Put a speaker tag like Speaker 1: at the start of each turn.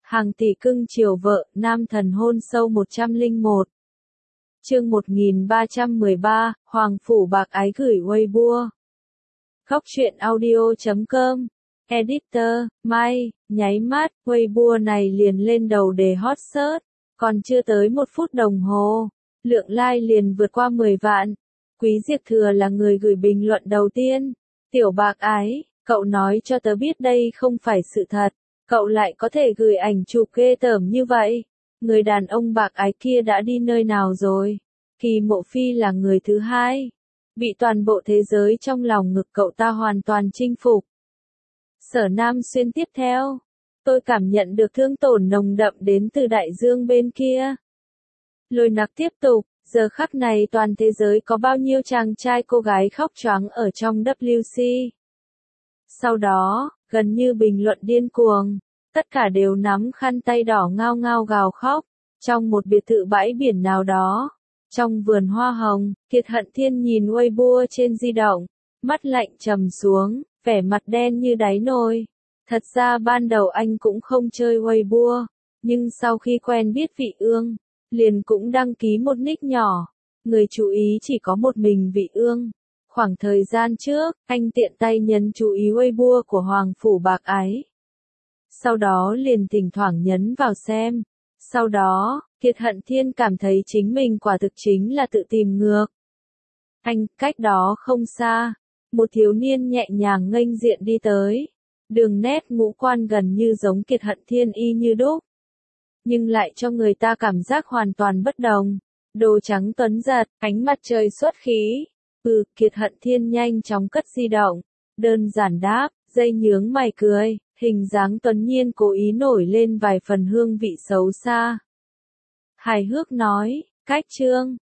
Speaker 1: Hàng tỷ cưng chiều vợ, nam thần hôn sâu 101. Chương 1313, Hoàng Phủ Bạc Ái gửi Weibo. Góc truyện audio.com. Editor, Mai, nháy mắt, Weibo này liền lên đầu đề hot search. Còn chưa tới 1 phút đồng hồ, lượng like liền vượt qua 10 vạn. Quý Diệp Thừa là người gửi bình luận đầu tiên. Tiểu Bạc Ái, cậu nói cho tớ biết đây không phải sự thật. Cậu lại có thể gửi ảnh chụp ghê tởm như vậy. Người đàn ông Bạc Ái kia đã đi nơi nào rồi? Kỳ Mộ Phi là người thứ hai. Bị toàn bộ thế giới trong lòng ngực cậu ta hoàn toàn chinh phục. Sở Nam Xuyên tiếp theo. Tôi cảm nhận được thương tổn nồng đậm đến từ đại dương bên kia. Lôi Nặc tiếp tục. Giờ khắc này toàn thế giới có bao nhiêu chàng trai cô gái khóc choáng ở trong WC. Sau đó, gần như bình luận điên cuồng, tất cả đều nắm khăn tay đỏ ngao ngao gào khóc. Trong một biệt thự bãi biển nào đó, trong vườn hoa hồng, Kiệt Hận Thiên nhìn Weibo trên di động, mắt lạnh trầm xuống, vẻ mặt đen như đáy nồi. Thật ra ban đầu anh cũng không chơi Weibo, nhưng sau khi quen biết Vị Ương, liền cũng đăng ký một nick nhỏ. Người chú ý chỉ có một mình Vị Ương. Khoảng thời gian trước, anh tiện tay nhấn chú ý Weibo của Hoàng Phủ Bạc Ái. Sau đó liền thỉnh thoảng nhấn vào xem. Sau đó, Kiệt Hận Thiên cảm thấy chính mình quả thực chính là tự tìm ngược. Anh, cách đó không xa, một thiếu niên nhẹ nhàng nghênh diện đi tới. Đường nét ngũ quan gần như giống Kiệt Hận Thiên y như đúc. Nhưng lại cho người ta cảm giác hoàn toàn bất đồng. Đồ trắng tuấn giật, ánh mặt trời xuất khí. Kiệt Hận Thiên nhanh chóng cất di động. Đơn giản đáp, dây nhướng mày cười, hình dáng tuấn nhiên cố ý nổi lên vài phần hương vị xấu xa. Hài hước nói, cách chương,